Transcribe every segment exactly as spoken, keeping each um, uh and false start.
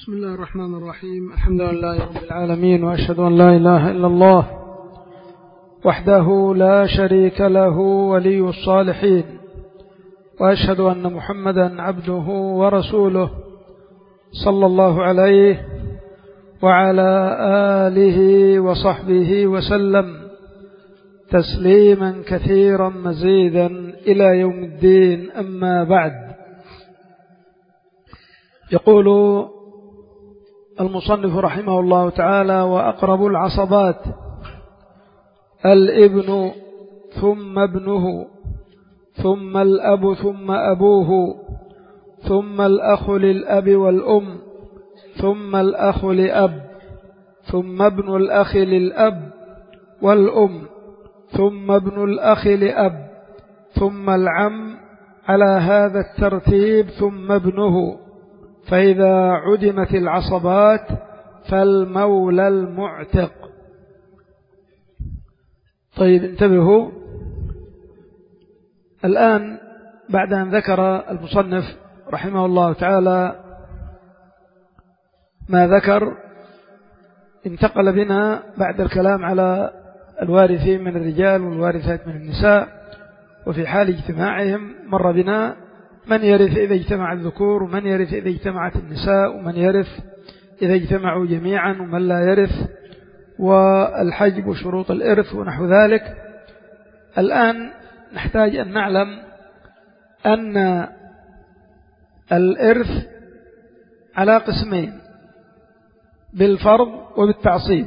بسم الله الرحمن الرحيم. الحمد لله رب العالمين، وأشهد أن لا إله إلا الله وحده لا شريك له ولي الصالحين، وأشهد أن محمدا عبده ورسوله صلى الله عليه وعلى آله وصحبه وسلم تسليما كثيرا مزيدا إلى يوم الدين. أما بعد، يقول المصنف رحمه الله تعالى: وأقرب العصبات الابن ثم ابنه ثم الأب ثم أبوه ثم الأخ للأب والأم ثم الأخ لأب ثم ابن الأخ للأب والأم ثم ابن الأخ لأب ثم العم على هذا الترتيب ثم ابنه. فإذا عدمت العصبات فالمولى المعتق. طيب، انتبهوا الآن. بعد أن ذكر المصنف رحمه الله تعالى ما ذكر، انتقل بنا بعد الكلام على الوارثين من الرجال والوارثات من النساء، وفي حال اجتماعهم مر بنا من يرث إذا اجتمع الذكور، ومن يرث إذا اجتمعت النساء، ومن يرث إذا اجتمعوا جميعا، ومن لا يرث، والحجب وشروط الإرث ونحو ذلك. الآن نحتاج أن نعلم أن الإرث على قسمين: بالفرض وبالتعصيب.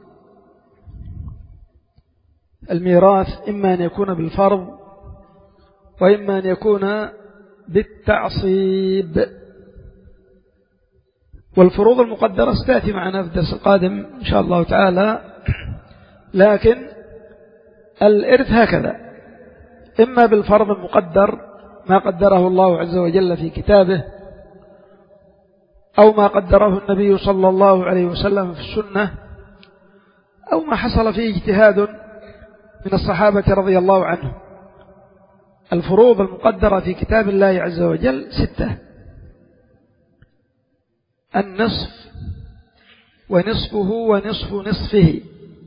الميراث إما أن يكون بالفرض وإما أن يكون بالتعصيب. والفروض المقدرة ستأتي معنا في الدرس القادم إن شاء الله تعالى. لكن الإرث هكذا: إما بالفرض المقدر، ما قدره الله عز وجل في كتابه، أو ما قدره النبي صلى الله عليه وسلم في السنة، أو ما حصل فيه اجتهاد من الصحابة رضي الله عنهم. الفروض المقدرة في كتاب الله عز وجل ستة: النصف ونصفه ونصف نصفه،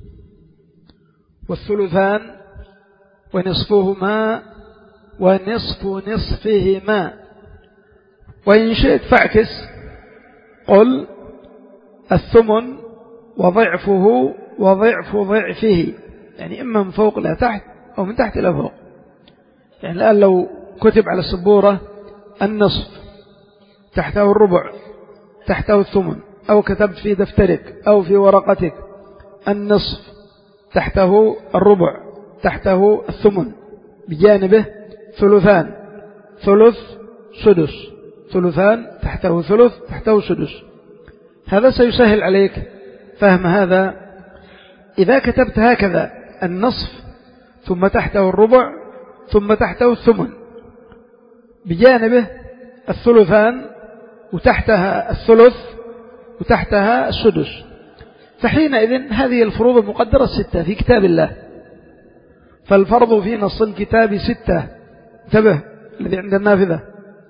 والثلثان ونصفهما ونصف نصفهما. وإن شئت فاعكس، قل الثمن وضعفه وضعف ضعفه، يعني إما من فوق إلى تحت أو من تحت إلى فوق. يعني الآن لو كتب على السبورة النصف، تحته الربع، تحته الثمن، أو كتبت في دفترك أو في ورقتك النصف، تحته الربع، تحته الثمن، بجانبه ثلثان، ثلث سدس، ثلثان، تحته ثلث، تحته سدس. هذا سيسهل عليك فهم هذا. إذا كتبت هكذا النصف ثم تحته الربع ثم تحته الثمن، بجانبه الثلثان، وتحتها الثلث، وتحتها السدس، فحينئذ هذه الفروض المقدرة الستة في كتاب الله. فالفرض في نص الكتاب ستة. انتبه الذي عند النافذة: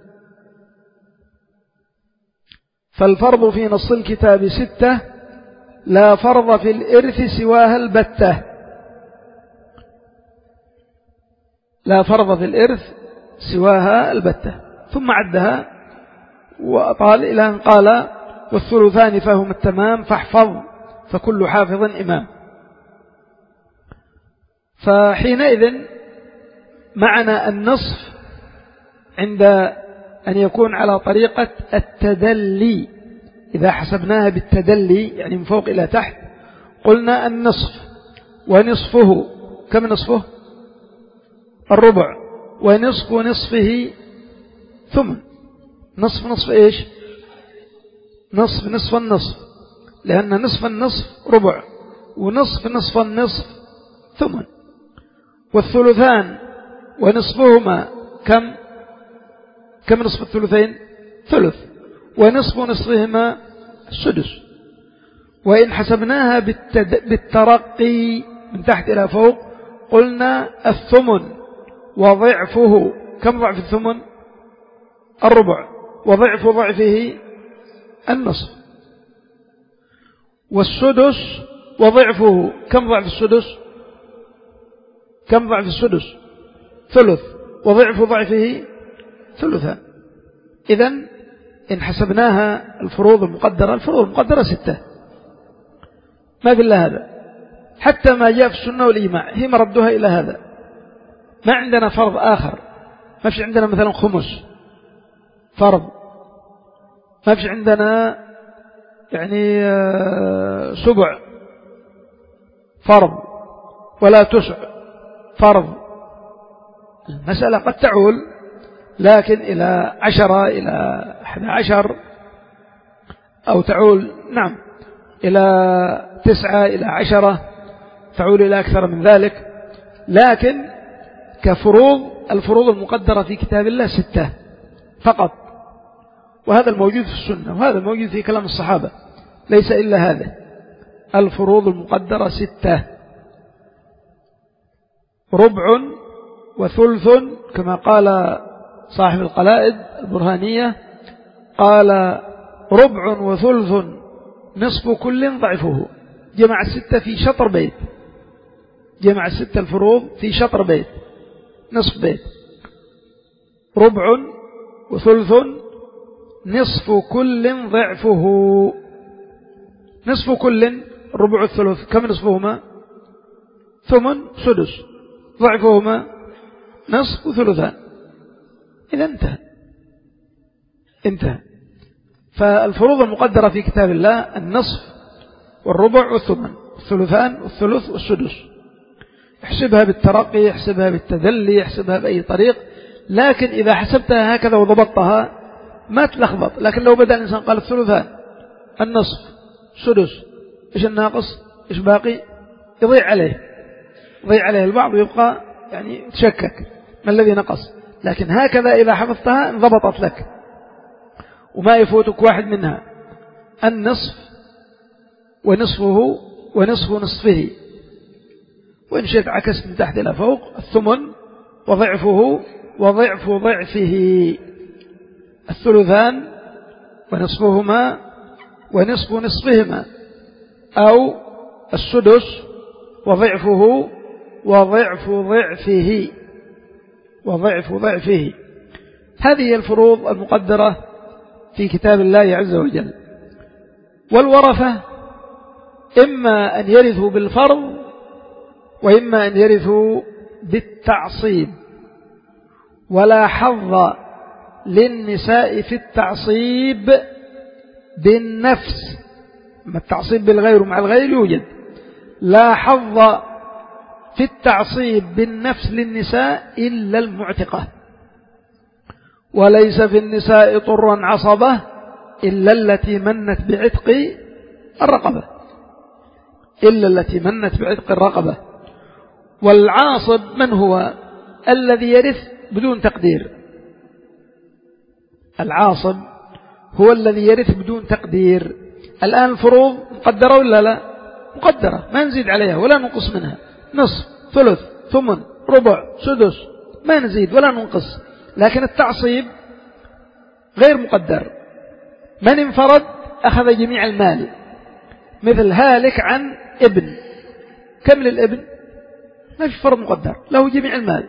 فالفرض في نص الكتاب ستة، لا فرض في الإرث سواها البتة. لا فرض في الإرث سواها البتة. ثم عدها وأطال إلى أن قال: والثلثان فهم التمام فاحفظ فكل حافظ إمام. فحينئذ معنى النصف عند أن يكون على طريقة التدلي، إذا حسبناها بالتدلي يعني من فوق إلى تحت، قلنا النصف ونصفه. كم نصفه؟ الربع. ونصف نصفه ثمن. نصف نصف إيش؟ نصف نصف النصف، لأن نصف النصف ربع، ونصف نصف النصف ثمن. والثلثان ونصفهما كم؟ كم نصف الثلثين؟ ثلث. ونصف نصفهما السدس. وإن حسبناها بالترقي من تحت إلى فوق، قلنا الثمن وضعفه. كم ضعف الثمن؟ الربع. وضعف ضعفه النصف. والسدس وضعفه. كم ضعف السدس؟ كم ضعف السدس؟ ثلث. وضعف ضعفه ثلثا. إذن إن حسبناها الفروض المقدرة، الفروض المقدرة ستة، ما في إلا هذا، حتى ما جاء في السنة والإجماع هي مردها إلى هذا. ما عندنا فرض آخر، ما فيش عندنا مثلا خمس فرض، ما فيش عندنا يعني سبع فرض ولا تسع فرض. المسألة قد تعول لكن إلى عشرة إلى أحد عشر، أو تعول نعم إلى تسعة إلى عشرة، تعول إلى أكثر من ذلك. لكن كفروض، الفروض المقدرة في كتاب الله ستة فقط، وهذا الموجود في السنة، وهذا الموجود في كلام الصحابة، ليس إلا هذا. الفروض المقدرة ستة: ربع وثلث، كما قال صاحب القلائد البرهانية، قال ربع وثلث نصف كل ضعفه. جمع الستة في شطر بيت، جمع الستة الفروض في شطر بيت، نصف بيت. ربع وثلث نصف كل ضعفه. نصف كل، ربع الثلث، كم نصفهما؟ ثمن سدس، ضعفهما نصف وثلثان. إذا انتهى انتهى. فالفروض المقدرة في كتاب الله النصف والربع والثمن، الثلثان والثلث والسدس. احسبها بالترقي، احسبها بالتذلي، احسبها بأي طريق، لكن إذا حسبتها هكذا وضبطتها ما تلخبط. لكن لو بدأ الإنسان قال الثلثان، النصف، سدس، إيش الناقص، إيش باقي، يضيع عليه يضيع عليه البعض ويبقى يعني تشكك ما الذي نقص. لكن هكذا إذا حفظتها انضبطت لك وما يفوتك واحد منها. النصف ونصفه ونصف نصفه، وإن شئت عكست من تحت إلى فوق، الثمن وضعفه وضعف ضعفه، الثلثان ونصفهما ونصف نصفهما، أو السدس وضعفه وضعف ضعفه وضعف ضعفه. هذه الفروض المقدرة في كتاب الله عز وجل. والورثة إما أن يرثوا بالفرض وإما أن يرثوا بالتعصيب، ولا حظ للنساء في التعصيب بالنفس. ما التعصيب بالغير ومع الغير يوجد. لا حظ في التعصيب بالنفس للنساء إلا المعتقة، وليس في النساء طرا عصبة إلا التي منت بعتق الرقبة إلا التي منت بعتق الرقبة. والعاصب من هو؟ الذي يرث بدون تقدير. العاصب هو الذي يرث بدون تقدير. الآن الفروض مقدرة ولا لا؟ مقدرة، ما نزيد عليها ولا ننقص منها. نصف، ثلث، ثمن، ربع، سدس، ما نزيد ولا ننقص. لكن التعصيب غير مقدر. من انفرد أخذ جميع المال، مثل هالك عن ابن. كم للابن؟ ما في فرض مقدر، له جميع المال.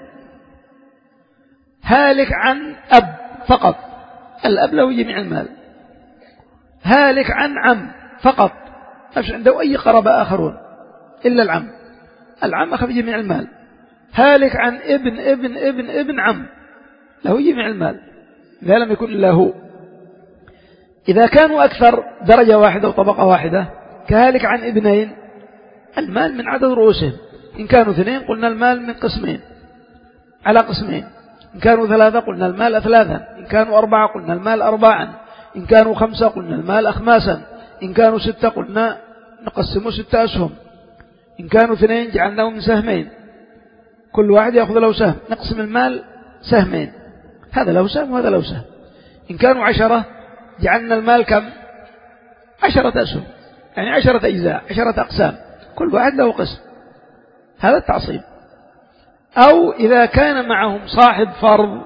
هالك عن أب فقط، الأب له جميع المال. هالك عن عم فقط، ما فيش عنده أي قرابة آخرون إلا العم، العم أخذ جميع المال. هالك عن ابن ابن ابن ابن عم، له جميع المال إذا لم يكن إلا هو. إذا كانوا أكثر، درجة واحدة وطبقة واحدة، كهالك عن ابنين، المال من عدد رؤوسهم. إن كانوا اثنين قلنا المال من قسمين على قسمين، إن كانوا ثلاثة قلنا المال ثلاثا، إن كانوا أربعة قلنا المال أربعا، إن كانوا خمسة قلنا المال أخماسا، إن كانوا ستة قلنا نقسموا ستة أسهم، إن كانوا اثنين جعلناهم سهمين، كل واحد يأخذ له سهم، نقسم المال سهمين، هذا له سهم وهذا له سهم. إن كانوا عشرة جعلنا المال كم؟ عشرة أسهم، يعني عشرة أجزاء، عشرة أقسام، كل واحد له قسم. هذا التعصيب. أو إذا كان معهم صاحب فرض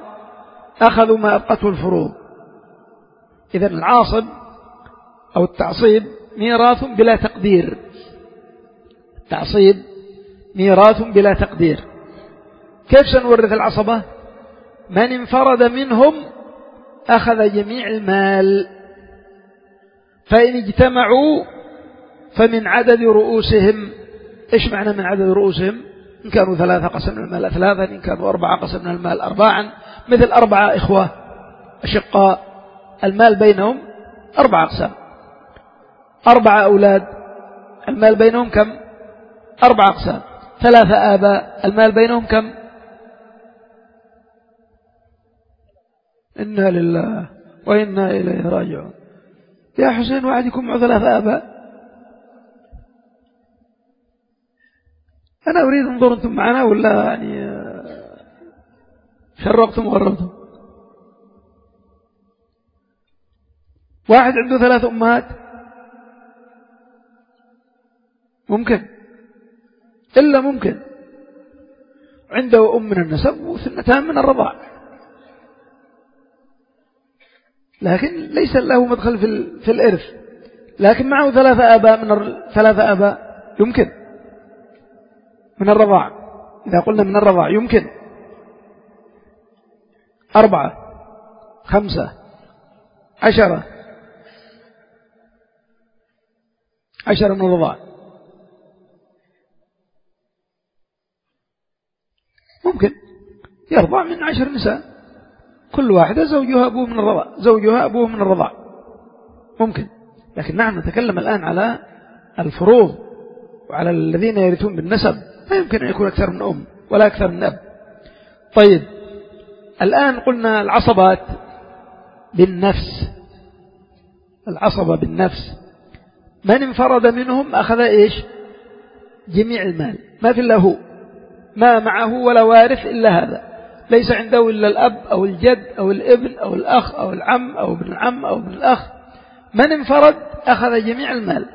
أخذوا ما أبقته الفروض. إذن العاصب أو التعصيب ميراث بلا تقدير. التعصيب ميراث بلا تقدير. كيف سنورث العصبة؟ من انفرد منهم أخذ جميع المال، فإن اجتمعوا فمن عدد رؤوسهم. إيش معنى من عدد رؤوسهم؟ إن كانوا ثلاثة قسمنا المال ثلاثا، إن كانوا أربعة قسمنا المال أربعا، مثل أربعة إخوة أشقاء المال بينهم أربعة أقسام. أربعة أولاد المال بينهم كم؟ أربعة أقسام. ثلاثة آباء المال بينهم كم؟ إنا لله وإنا إليه راجعون. يا حسين واحد يكون معه ثلاثة آباء؟ أنا أريد انظر أنتم معنا ولا يعني شرقتم وغربتم. واحد عنده ثلاث أمهات ممكن، إلا ممكن عنده أم من النسب وثنتان من الرضاع، لكن ليس له مدخل في في الإرث، لكن معه ثلاثة آباء من ثلاثة آباء يمكن من الرضاع. إذا قلنا من الرضاع يمكن أربعة خمسة عشرة عشرة من الرضاع ممكن يرضع من عشر نساء، كل واحدة زوجها أبوه من الرضاع، زوجها أبوه من الرضاع ممكن. لكن نحن نتكلم الآن على الفروض وعلى الذين يرثون بالنسب، لا يمكن أن يكون أكثر من أم ولا أكثر من أب. طيب الآن قلنا العصبات بالنفس، العصبة بالنفس من انفرد منهم أخذ إيش؟ جميع المال، ما في إلا هو، ما معه ولا وارث إلا هذا، ليس عنده إلا الأب أو الجد أو الابن أو الأخ أو العم أو ابن العم أو ابن الأخ. من انفرد أخذ جميع المال.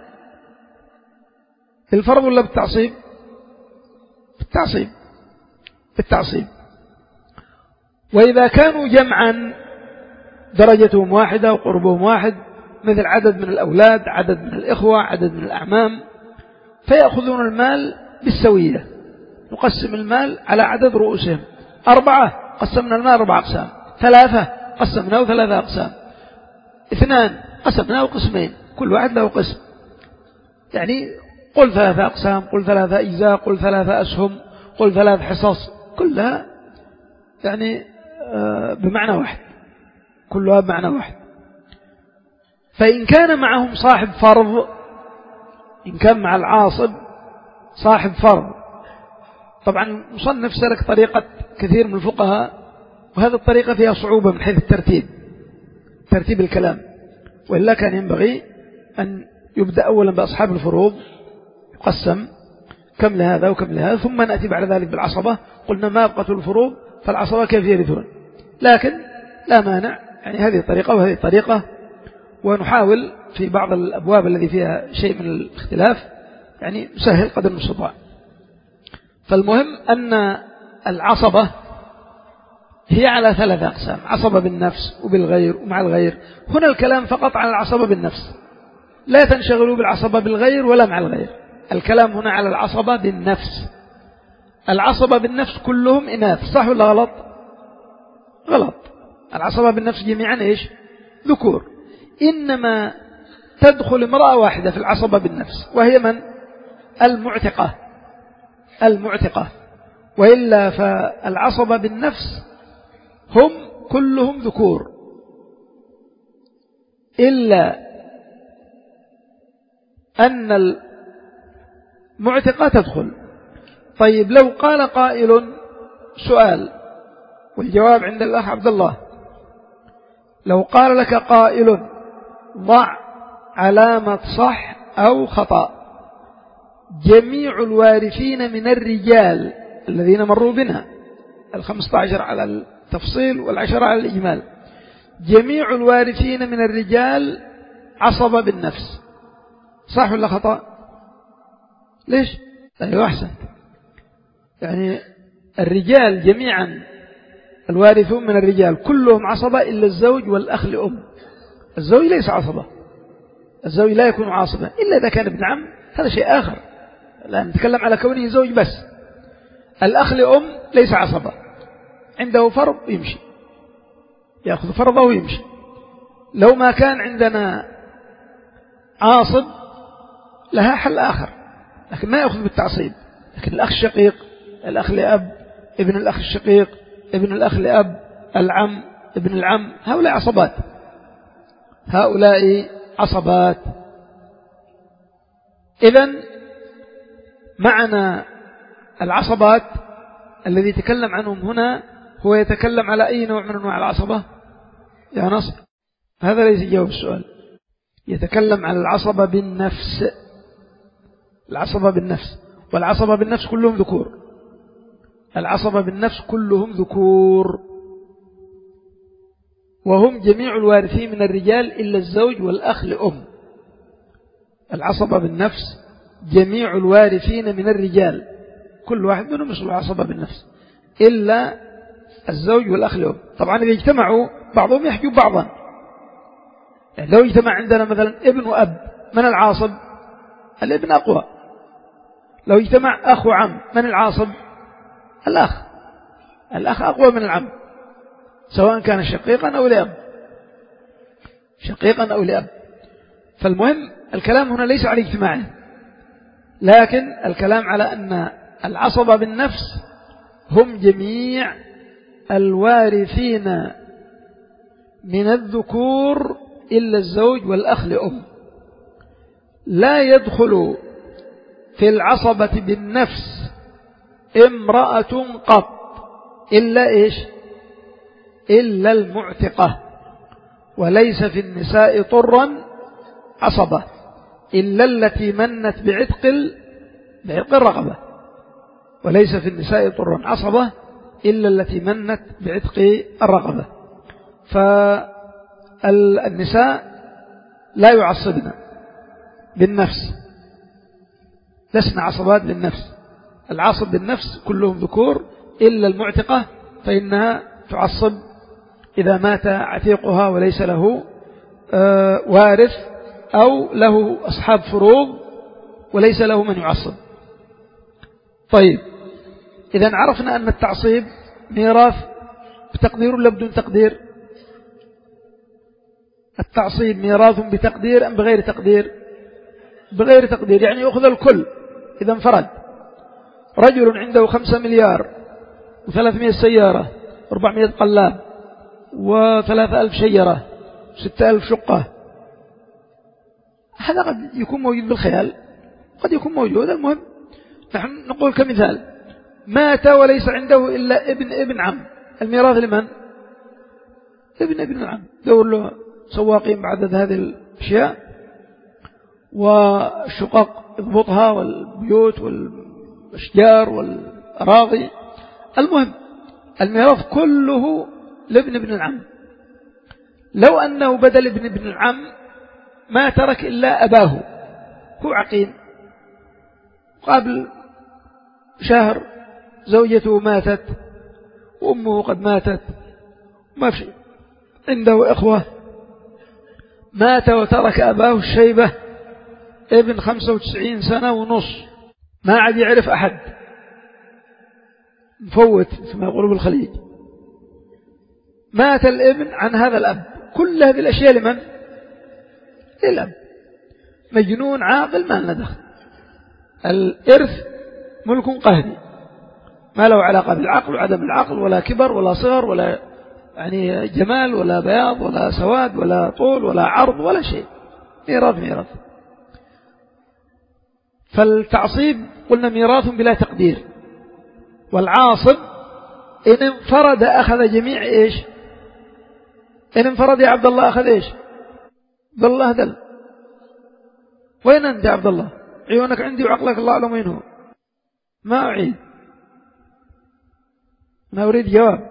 بالفرض ولا بالتعصيب؟ بالتعصيب بالتعصيب. وإذا كانوا جمعا درجتهم واحدة وقربهم واحد، مثل عدد من الأولاد، عدد من الإخوة، عدد من الأعمام، فيأخذون المال بالسوية. نقسم المال على عدد رؤوسهم. أربعة قسمنا المال أربع أقسام، ثلاثة قسمناه ثلاثة أقسام، اثنان قسمناه قسمين، كل واحد له قسم. يعني قل ثلاثة أقسام، قل ثلاثة أجزاء، قل ثلاثة أسهم، قل ثلاث حصص، كلها يعني بمعنى واحد، كلها بمعنى واحد. فإن كان معهم صاحب فرض، إن كان مع العاصب صاحب فرض، طبعا مصنف سلك طريقة كثير من الفقهاء، وهذه الطريقة فيها صعوبة من حيث الترتيب، ترتيب الكلام، وإلا كان ينبغي أن يبدأ أولا بأصحاب الفروض، يقسم كم لهذا وكم لهذا، ثم نأتي بعد ذلك بالعصبة. قلنا ما أبقت الفروض فالعصبة كيف يرثون، لكن لا مانع، يعني هذه الطريقة وهذه الطريقة، ونحاول في بعض الأبواب الذي فيها شيء من الاختلاف يعني نسهل قدر المستطاع. فالمهم أن العصبة هي على ثلاث أقسام: عصبة بالنفس وبالغير ومع الغير. هنا الكلام فقط على العصبة بالنفس، لا تنشغلوا بالعصبة بالغير ولا مع الغير، الكلام هنا على العصبة بالنفس. العصبة بالنفس كلهم إناث، صح ولا غلط؟ غلط. العصبة بالنفس جميعا إيش؟ ذكور. إنما تدخل امرأة واحدة في العصبة بالنفس، وهي من؟ المعتقة، المعتقة. وإلا فالعصبة بالنفس هم كلهم ذكور إلا أن المعتقة تدخل. طيب لو قال قائل سؤال، والجواب عند الأخ عبد الله، لو قال لك قائل ضع علامة صح أو خطأ: جميع الوارثين من الرجال الذين مروا بنا، الخمسة عشر على التفصيل والعشرة على الإجمال، جميع الوارثين من الرجال عصبة بالنفس، صح ولا خطأ؟ ليش؟ أيوة أحسن. يعني الرجال جميعا الوارثون من الرجال كلهم عصبة إلا الزوج والأخ لأم. الزوج ليس عصبة، الزوج لا يكون عاصبا إلا إذا كان ابن عم، هذا شيء آخر، لا نتكلم على كونه زوج بس. الأخ لأم ليس عصبا، عنده فرض يمشي، يأخذ فرضه ويمشي. لو ما كان عندنا عاصب لها حل آخر، لكن ما يأخذ بالتعصيب. لكن الأخ الشقيق، الأخ لأب، ابن الأخ الشقيق، ابن الأخ لأب، العم، ابن العم، هؤلاء عصبات، هؤلاء عصبات. إذن معنى العصبات الذي يتكلم عنهم هنا هو يتكلم على أي نوع من أنواع العصبة يا نصر؟ هذا ليس يجاوب السؤال. يتكلم عن العصبة بالنفس، العصبة بالنفس، والعصبة بالنفس كلهم ذكور، العصبة بالنفس كلهم ذكور، وهم جميع الوارثين من الرجال إلا الزوج والأخ لأم. العصبة بالنفس جميع الوارثين من الرجال، كل واحد منهم يصل عصبة بالنفس إلا الزوج والأخ لأم. طبعا إذا اجتمعوا بعضهم يحجب بعضا، يعني لو اجتمع عندنا مثلا ابن وأب، من العاصب؟ الابن أقوى. لو اجتمع أخ وعم، من العاصب؟ الأخ، الأخ أقوى من العم، سواء كان شقيقا أو لأب، شقيقا أو لأب. فالمهم الكلام هنا ليس على اجتماعه، لكن الكلام على أن العصبة بالنفس هم جميع الوارثين من الذكور إلا الزوج والأخ لأم. لا يدخل في العصبة بالنفس امرأة قط إلا إيش؟ إلا المعتقة. وليس في النساء طرا عصبة إلا التي منت بعتق بعتق الرقبة. وليس في النساء طرا عصبة إلا التي منت بعتق الرقبة. فالنساء لا يعصبن بالنفس، لسنا عصبات بالنفس. العصب بالنفس كلهم ذكور إلا المعتقة، فإنها تعصب إذا مات عتيقها وليس له وارث أو له أصحاب فروض وليس له من يعصب. طيب، إذا عرفنا أن التعصيب ميراث بتقدير ولا بدون تقدير؟ التعصيب ميراث بتقدير أم بغير تقدير؟ بغير تقدير، يعني يأخذ الكل. إذا انفرد رجل عنده خمسة مليار وثلاثمائة سيارة وأربعمائة قلاب وثلاثة ألف شجرة وستة ألف شقة، هذا قد يكون موجود بالخيال، قد يكون موجود. المهم نحن نقول كمثال مات وليس عنده إلا ابن ابن عم، الميراث لمن؟ ابن ابن العم. دور له سواقين بعدد هذه الأشياء والشقق اضبطها والبيوت والأشجار والأراضي. المهم الميراث كله لابن ابن العم. لو أنه بدل ابن ابن العم ما ترك إلا أباه، هو عقيم، قبل شهر زوجته ماتت وأمه قد ماتت، ما في عنده إخوة، مات وترك أباه الشيبة ابن خمسة وتسعين سنة ونص، ما عاد يعرف أحد، مفوت كما يقولوا بالخليج. مات الابن عن هذا الأب، كل هذه الأشياء لمن؟ للأب. مجنون عاقل ما لنا دخل. الإرث ملك قهري ما له علاقة بالعقل وعدم العقل، ولا كبر ولا صغر ولا يعني جمال ولا بياض ولا سواد ولا طول ولا عرض ولا شيء، ميراث ميراث. فالتعصيب قلنا ميراث بلا تقدير، والعاصب إن انفرد أخذ جميع إيش؟ إن انفرد يا عبد الله أخذ إيش؟ عبد الله دل. وين أنت يا عبد الله؟ عيونك عندي وعقلك الله أعلم وين هو. ما أعيد، أنا أريد جواب،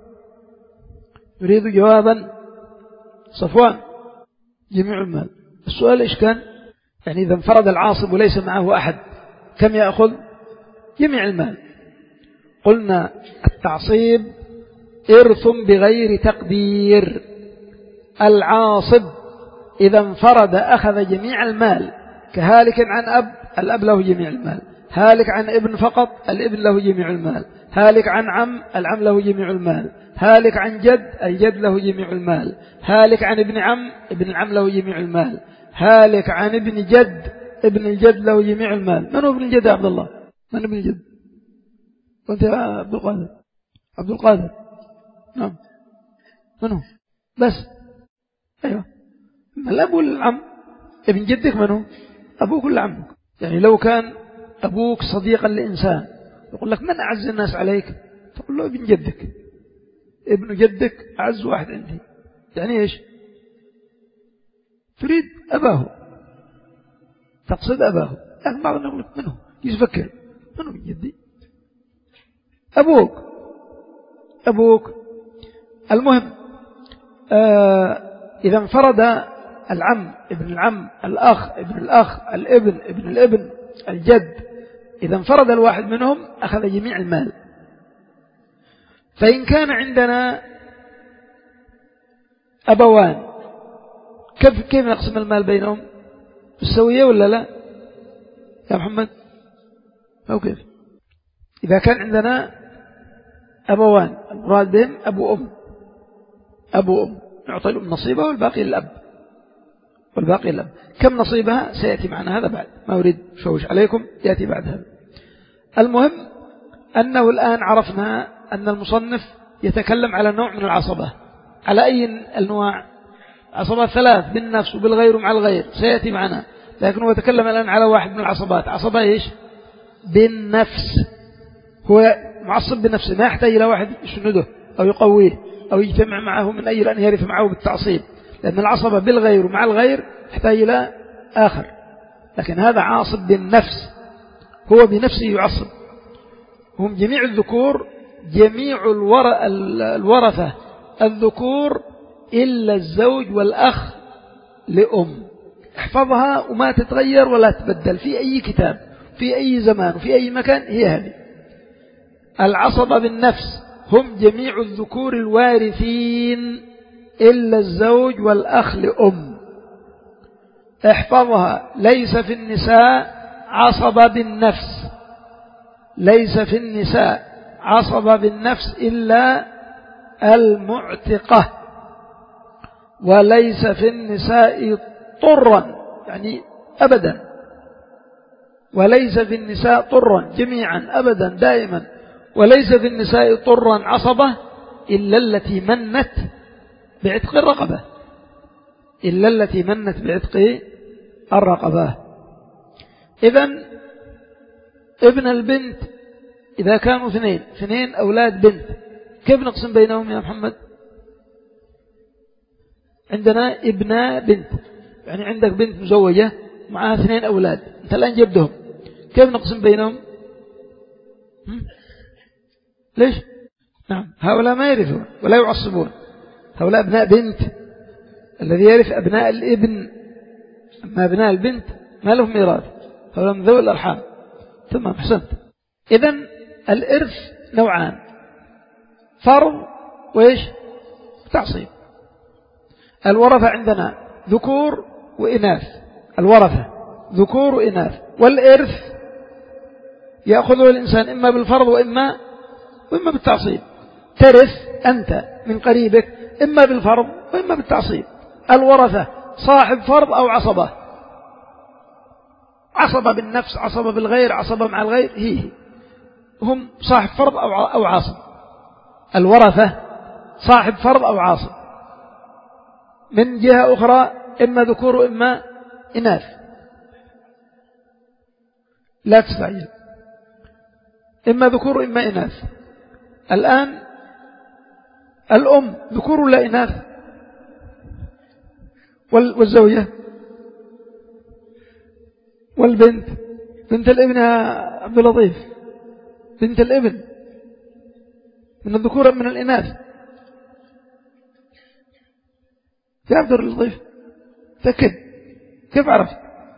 أريد جوابا. صفوان، جميع المال. السؤال إيش كان؟ يعني إذا انفرد العاصب وليس معه أحد كم يأخذ؟ جميع المال. قلنا التعصيب إرث بغير تقدير. العاصب إذا انفرد أخذ جميع المال، كهالك عن أب، الأب له جميع المال. هالك عن ابن فقط، الابن له جميع المال. هالك عن عم، العم له جميع المال. هالك عن جد، الجد له جميع المال. هالك عن ابن عم، ابن العم له جميع المال. هالك عن ابن جد، ابن الجد له جميع المال. من هو ابن الجد يا عبد الله؟ من ابن الجد؟ وانت يا عبد القادر؟ عبد القادر نعم، من هو؟ بس أيوة، الأب والعم. ابن جدك من هو؟ أبوك ولا عمك؟ يعني لو كان أبوك صديقا لإنسان يقول لك من أعز الناس عليك، تقول له ابن جدك. ابن جدك أعز واحد عندي. يعني إيش؟ تريد أباه، تقصد أباه. لكن بعض الناس يقول لك منه، يفكر منه ابن جدي؟ أبوك، أبوك. المهم آه إذا انفرد العم، ابن العم، الأخ، ابن الأخ، الابن، ابن الابن، الجد، إذا انفرد الواحد منهم أخذ جميع المال. فإن كان عندنا أبوان كيف كيف نقسم المال بينهم؟ بالسوية ولا لا يا محمد؟ أو كيف؟ إذا كان عندنا أبوان المراد بهم أبو أم، أبو أم نعطي الأم نصيبها والباقي للأب، والباقي للأب. كم نصيبها سيأتي معنا هذا بعد، ما أريد شوش عليكم، يأتي بعد هذا. المهم أنه الآن عرفنا أن المصنف يتكلم على نوع من العصبة. على أي الأنواع؟ عصبات ثلاث، بالنفس وبالغير ومع الغير، سيأتي معنا. لكن هو يتكلم الآن على واحد من العصبات. عصبة إيش؟ بالنفس. هو معصب بنفسه، ما يحتاج إلى واحد يسنده أو يقويه أو يجتمع معه من أجل أن يرث معه بالتعصيب، لأن العصبة بالغير ومع الغير يحتاج إلى آخر. لكن هذا عاصب بالنفس، هو بنفسه يعصب. هم جميع الذكور، جميع الورثة الذكور إلا الزوج والأخ لأم. احفظها وما تتغير ولا تبدل في أي كتاب، في أي زمان وفي أي مكان، هي هذه. العصبة بالنفس هم جميع الذكور الوارثين إلا الزوج والأخ لأم. احفظها، ليس في النساء عصبة بالنفس، ليس في النساء عصبة بالنفس إلا المعتقة، وليس في النساء طرا، يعني أبدا، وليس في النساء طرا جميعا أبدا دائما، وليس في النساء طرا عصبة إلا التي منت بعتق الرقبة، إلا التي منت بعتق الرقبة. إذن ابن البنت إذا كانوا اثنين اثنين أولاد بنت، كيف نقسم بينهم يا محمد؟ عندنا ابن بنت، يعني عندك بنت مزوجة معها اثنين أولاد، أنت الآن جبدهم، كيف نقسم بينهم؟ ليش؟ نعم، هؤلاء ما يرثون ولا يعصبون، هؤلاء أبناء بنت. الذي يرث أبناء الابن، أما أبناء البنت ما لهم ميراث، هؤلاء من ذوي الأرحام. تمام، حسنت. إذن الإرث نوعان، فرض وإيش؟ تعصيب. الورثة عندنا ذكور وإناث، الورثة ذكور وإناث. والإرث يأخذه الإنسان إما بالفرض وإما وإما بالتعصيب. ترث أنت من قريبك إما بالفرض وإما بالتعصيب. الورثة صاحب فرض أو عصبة، عصبة بالنفس، عصبة بالغير، عصبة مع الغير، هي هم صاحب فرض أو عاصب. الورثة صاحب فرض أو عاصب. من جهة أخرى إما ذكور وإما إناث. لا تستعجل، إما ذكور وإما إناث. الآن الأم ذكور ولا إناث؟ والزوجة والبنت، بنت الابن يا عبد اللطيف، بنت الابن من الذكور من الإناث يا عبد اللطيف؟ تأكد، كيف عرفت؟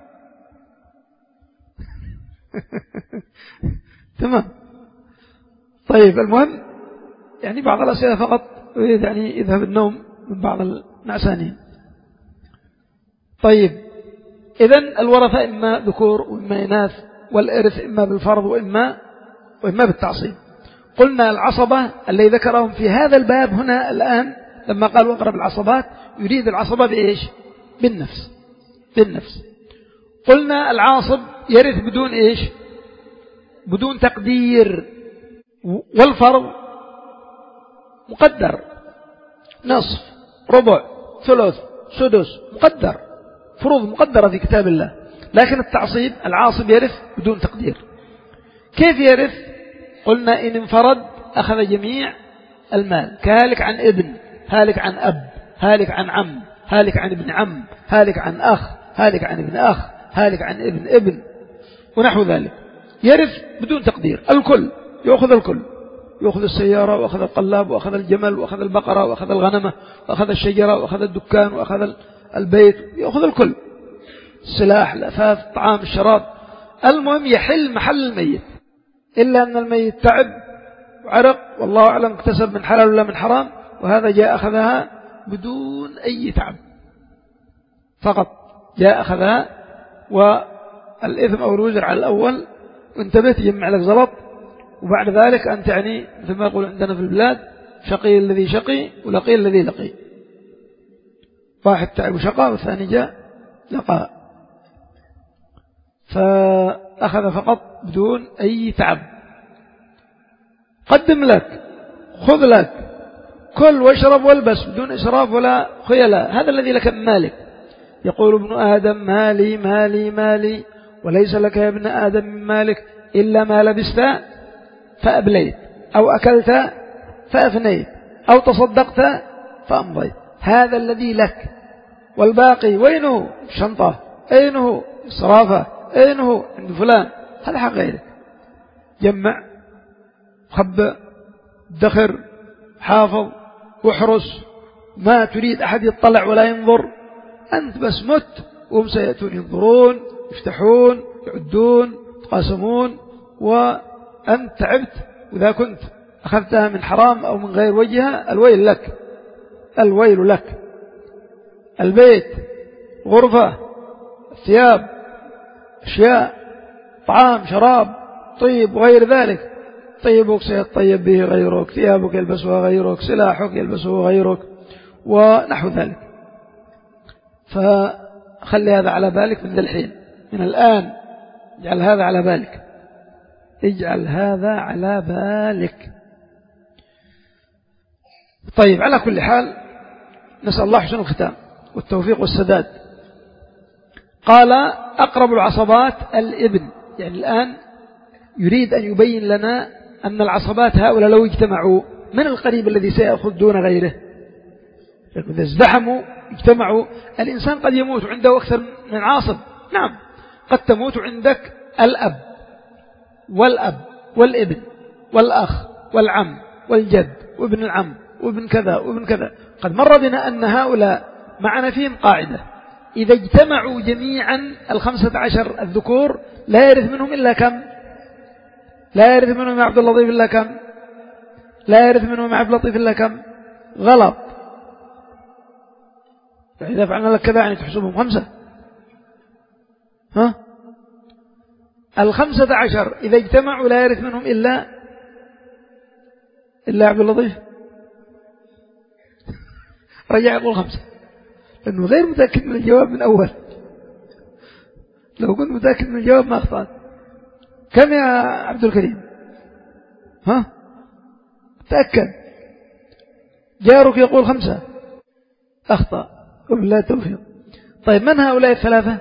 تمام. طيب، المهم يعني بعض الأسئلة فقط يعني يذهب النوم من بعض النعسانين. طيب إذن الورثة إما ذكور وإما إناث، والإرث إما بالفرض وإما وإما بالتعصيب. قلنا العصبة الذي ذكرهم في هذا الباب هنا الآن لما قال وأقرب العصبات يريد العصبة بإيش؟ بالنفس بالنفس. قلنا العاصب يرث بدون إيش؟ بدون تقدير، والفرض مقدر، نصف ربع ثلث سدس مقدر، فروض مقدرة في كتاب الله. لكن التعصيب العاصب يرث بدون تقدير. كيف يرث؟ قلنا إن انفرد أخذ جميع المال، كهالك عن ابن، هالك عن أب، هالك عن عم، هالك عن ابن عم، هالك عن أخ، هالك عن ابن أخ، هالك عن ابن ابن ونحو ذلك. يرث بدون تقدير، الكل يأخذ الكل، يأخذ السيارة وأخذ القلاب وأخذ الجمل وأخذ البقرة وأخذ الغنمة وأخذ الشجرة وأخذ الدكان وأخذ البيت، يأخذ الكل، السلاح الأثاث الطعام الشراب. المهم يحل محل الميت، إلا أن الميت تعب وعرق والله أعلم اكتسب من حلال ولا من حرام، وهذا جاء أخذها بدون أي تعب، فقط جاء أخذها، والإثم أو الوزر على الأول، وانتبه تجمع لك زلط، وبعد ذلك أنت يعني مثل ما يقول عندنا في البلاد شقي الذي شقي ولقي الذي لقي، واحد تعب وشقى والثاني جاء لقى، فأخذ فقط بدون أي تعب. قدم لك، خذ لك، كل واشرب والبس بدون إسراف ولا خيلاء، هذا الذي لك من مالك. يقول ابن آدم مالي مالي مالي، وليس لك يا ابن آدم من مالك إلا ما لبست فأبليت، أو أكلت فأفنيت، أو تصدقت فأمضيت، هذا الذي لك. والباقي وينه؟ الشنطة أينه؟ الصرافة أينه؟ عند فلان، هذا حق غيرك. جمع، خبأ، دخر، حافظ، واحرس، ما تريد أحد يطلع ولا ينظر، أنت بس مت وهم سيأتون ينظرون يفتحون يعدون يتقاسمون، وأنت تعبت. وإذا كنت أخذتها من حرام أو من غير وجهها الويل لك، الويل لك. البيت، غرفة، ثياب، أشياء، طعام، شراب، طيب وغير ذلك، طيبك سيطيب به غيرك، ثيابك يلبسها غيرك، سلاحك يلبسه غيرك ونحو ذلك. فخلي هذا على بالك من ذا الحين، من الآن اجعل هذا على بالك، اجعل هذا على بالك. طيب، على كل حال نسأل الله حسن الختام والتوفيق والسداد. قال أقرب العصبات الابن، يعني الآن يريد أن يبين لنا أن العصبات هؤلاء لو اجتمعوا من القريب الذي سيأخذ دون غيره. إذا ازدحموا اجتمعوا، الإنسان قد يموت عنده أكثر من عاصب، نعم قد تموت عندك الأب والأب والابن والأخ والعم والجد وابن العم وابن كذا وابن كذا. قد مر بنا أن هؤلاء معنا فيهم قاعدة، إذا اجتمعوا جميعا الخمسة عشر الذكور لا يرث منهم إلا كم؟ لا يرث منهم يا عبد اللطيف إلا كم؟ لا يرث منهم يا عبد اللطيف إلا كم؟ غلط. إذا فعلنا لك كذا يعني تحسبهم خمسة، ها؟ الخمسة عشر إذا اجتمعوا لا يرث منهم إلا إلا عبد اللطيف، رجع يقول خمسة، لأنه غير متأكد من الجواب من أول. لو كنت متأكد من الجواب ما أخطأت. كم يا عبد الكريم؟ ها؟ تأكد. جارك يقول خمسة، أخطأ، وبالله التوفيق. طيب، من هؤلاء الثلاثة؟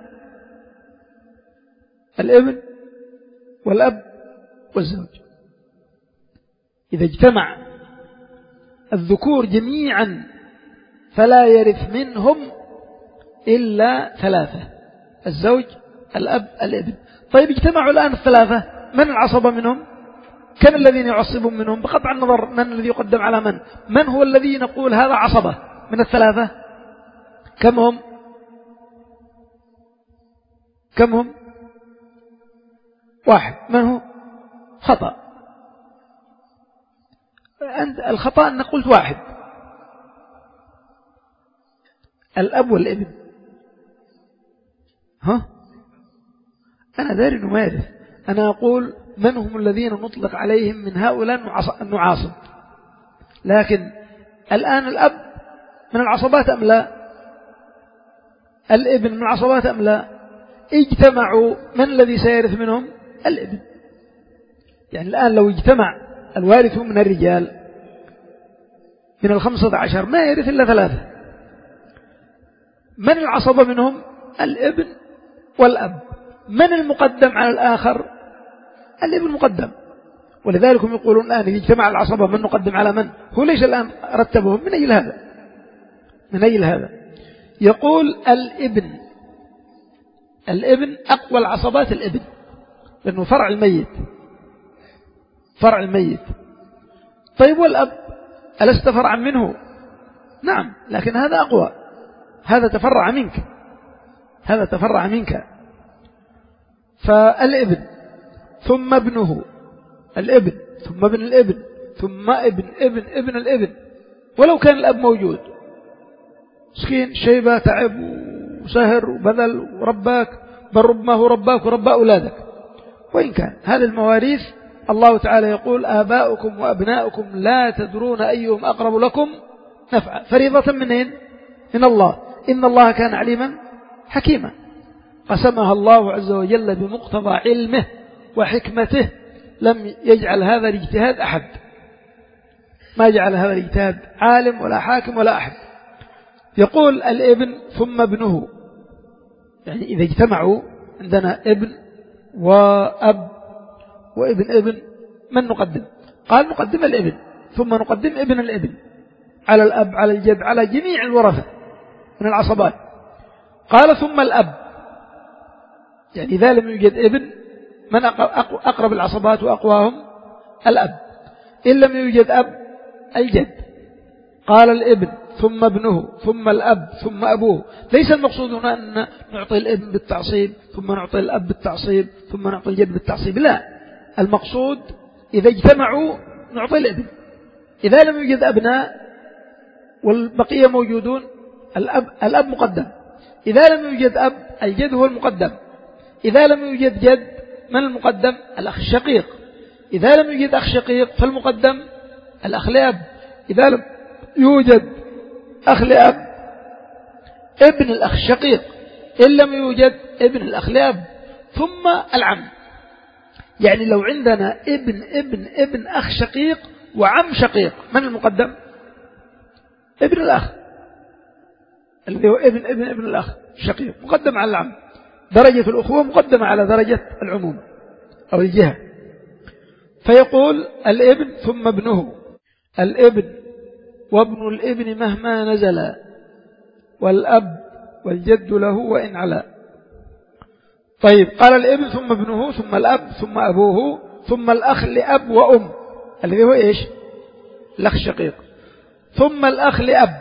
الابن والأب والزوج. إذا اجتمع الذكور جميعا فلا يرث منهم إلا ثلاثة: الزوج، الأب، الابن. طيب، اجتمعوا الآن الثلاثة، من العصبة منهم؟ كم الذين يعصبون منهم؟ بقطع النظر من الذي يقدم على من؟ من هو الذي نقول هذا عصبة من الثلاثة؟ كم هم؟ كم هم؟ واحد. من هو؟ خطأ. عند الخطأ أن قلت واحد، الأب والابن. ها أنا داري أنه ما يرث. أنا أقول من هم الذين نطلق عليهم من هؤلاء النعاصب، لكن الآن الأب من العصبات أم لا؟ الابن من العصبات أم لا؟ اجتمعوا، من الذي سيرث منهم؟ الابن. يعني الآن لو اجتمع الوارث من الرجال من الخمسة عشر ما يرث إلا ثلاثة. من العصبة منهم؟ الابن والأب. من المقدم على الآخر؟ الابن مقدم. ولذلك هم يقولون الآن إذا اجتمع العصبة من نقدم على من؟ هو ليش الآن رتبهم من أجل هذا؟ من أجل هذا يقول الابن. الابن أقوى العصبات الابن، لأنه فرع الميت، فرع الميت. طيب والأب ألست فرعا منه؟ نعم، لكن هذا أقوى، هذا تفرع منك، هذا تفرع منك. فالابن ثم ابنه، الابن ثم ابن الابن ثم ابن ابن ابن الابن، ولو كان الأب موجود مسكين شيبة تعب وسهر وبذل ورباك، بل ربما هو رباك وربى أولادك. وإن كان هذه المواريث الله تعالى يقول آباؤكم وأبناؤكم لا تدرون أيهم أقرب لكم نفعا، فريضة منين؟ من الله، إن الله كان عليما حكيما. قسمها الله عز وجل بمقتضى علمه وحكمته، لم يجعل هذا الاجتهاد أحد، ما جعل هذا الاجتهاد عالم ولا حاكم ولا أحد. يقول الابن ثم ابنه، يعني إذا اجتمعوا عندنا ابن وأب وابن ابن من نقدم؟ قال نقدم الابن، ثم نقدم ابن الابن على الأب على الجد على جميع الورثة من العصبات. قال ثم الأب، يعني إذا لم يوجد ابن من أقرب العصبات وأقواهم؟ الأب. إن لم يوجد أب الجد. قال الابن ثم ابنه ثم الأب ثم أبوه. ليس المقصود هنا أن نعطي الابن بالتعصيب ثم نعطي الأب بالتعصيب ثم نعطي الجد بالتعصيب، لا، المقصود إذا اجتمعوا نعطي الابن. إذا لم يوجد أبناء والبقية موجودون الأب, الأب مقدم. إذا لم يوجد أب الجد هو المقدم. إذا لم يوجد جد من المقدم؟ الأخ الشقيق. إذا لم يوجد أخ شقيق فالمقدم الأخ لأب. إذا لم يوجد أخ لأب ابن الأخ الشقيق. إن لم يوجد ابن الأخ لأب ثم العم. يعني لو عندنا ابن ابن ابن أخ شقيق وعم شقيق من المقدم؟ ابن الأخ الذي هو ابن ابن ابن الأخ الشقيق مقدم على العم. درجة الأخوة مقدمة على درجة العموم أو الجهة. فيقول الابن ثم ابنه. الابن وابن الابن مهما نزل، والأب والجد له وإن علا. طيب قال الابن ثم ابنه ثم الأب ثم أبوه ثم الأخ لأب وأم الذي هو إيش؟ الأخ الشقيق. ثم الأخ لأب،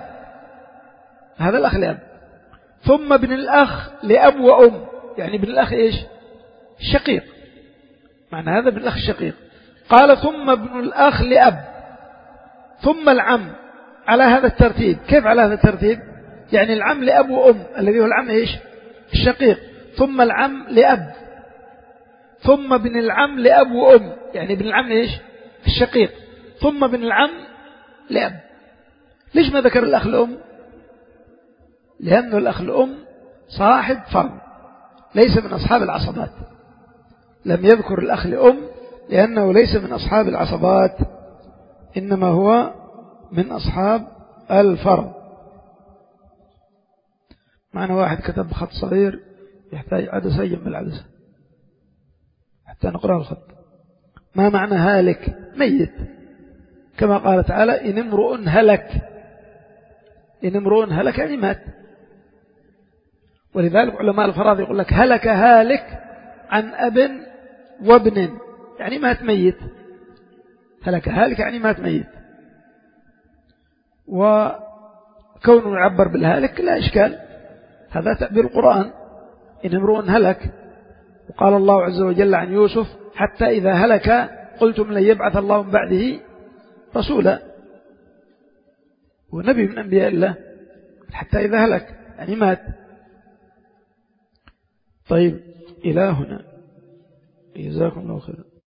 هذا الأخ لأب. ثم ابن الأخ لأب وأم، يعني ابن الأخ إيش؟ الشقيق، معنى هذا ابن الأخ الشقيق. قال ثم ابن الأخ لأب ثم العم على هذا الترتيب. كيف على هذا الترتيب؟ يعني العم لأب وأم الذي هو العم إيش؟ الشقيق. ثم العم لأب ثم ابن العم لأب وأم، يعني ابن العم إيش؟ الشقيق. ثم ابن العم لأب. ليش ما ذكر الأخ الأم؟ لأنه الأخ الأم صاحب فرض ليس من أصحاب العصبات. لم يذكر الأخ الأم لأنه ليس من أصحاب العصبات، إنما هو من أصحاب الفرض. معنا واحد كتب بخط صغير يحتاج عدسة جنب العدسة حتى نقرأ الخط. ما معنى هالك؟ ميت، كما قال تعالى إن امرؤ هلك. إن امرؤ هلك يعني مات. ولذلك علماء الفراغ يقول لك هلك هالك عن أب وابن، يعني مات ميت. هلك هالك يعني مات ميت. وكونه يعبر بالهالك لا إشكال، هذا تعبير القرآن. إن امرؤ هلك. وقال الله عز وجل عن يوسف حتى إذا هلك قلتم لن يبعث الله من بعده رسولا، ونبي من أنبياء الله. حتى إذا هلك يعني مات. طيب إلى هنا، جزاكم الله خيرا.